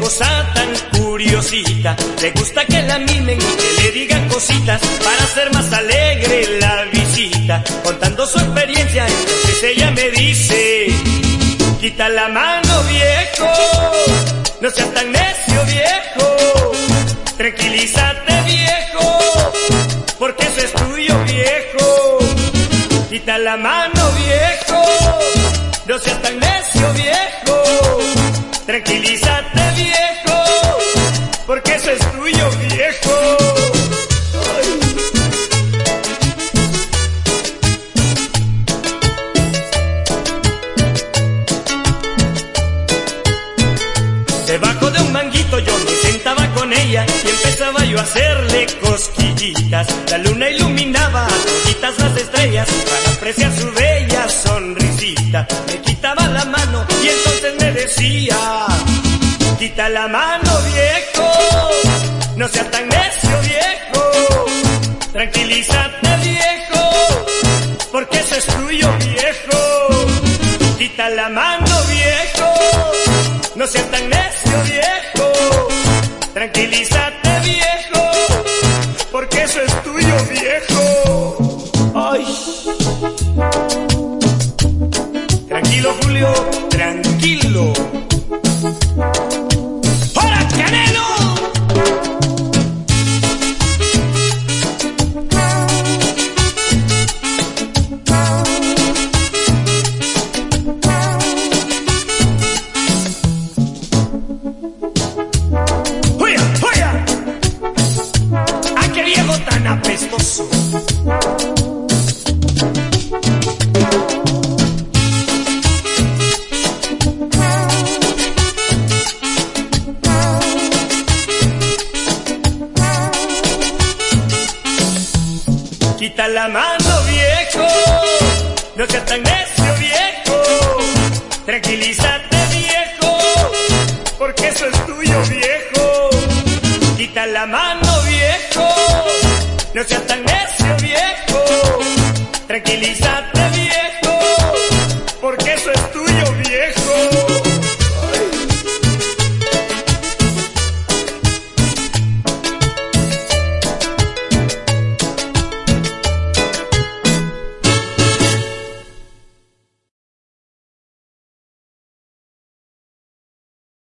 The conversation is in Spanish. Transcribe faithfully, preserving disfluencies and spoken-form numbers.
cosa tan curiosita. Le gusta que la mimen y que le digan cositas para hacer más alegre la visita. Contando su experiencia, entonces ella me dice: quita la mano, viejo, no seas tan necio, viejo. Tranquilízate, viejo, porque eso es tuyo, viejo. Quita la mano, viejo, no seas tan necio, viejo. Tranquilízate, viejo, porque eso es tuyo, viejo. Ay. Debajo de un manguito yo me sentaba con ella y empezaba yo a hacerle cosquillitas. La luna iluminaba a toditas las estrellas para apreciar su bella sonrisita. Me quitaba la mano y entonces me decía: quita la mano, viejo, no seas tan necio, viejo. Tranquilízate, viejo, porque eso es tuyo, viejo. Quita la mano, viejo, no seas tan necio, viejo. Tranquilízate, viejo, porque eso es tuyo, viejo. Ay. Tranquilo, Julio, tranquilo. ¡Hola, Canelo! ¡Oya, oya! ¡Ay, qué viejo tan apestoso! Quita la mano, viejo, no seas tan necio, viejo. Tranquilízate, viejo, porque eso es tuyo, viejo. Quita la mano, viejo, no seas tan necio, viejo. Tranquilízate,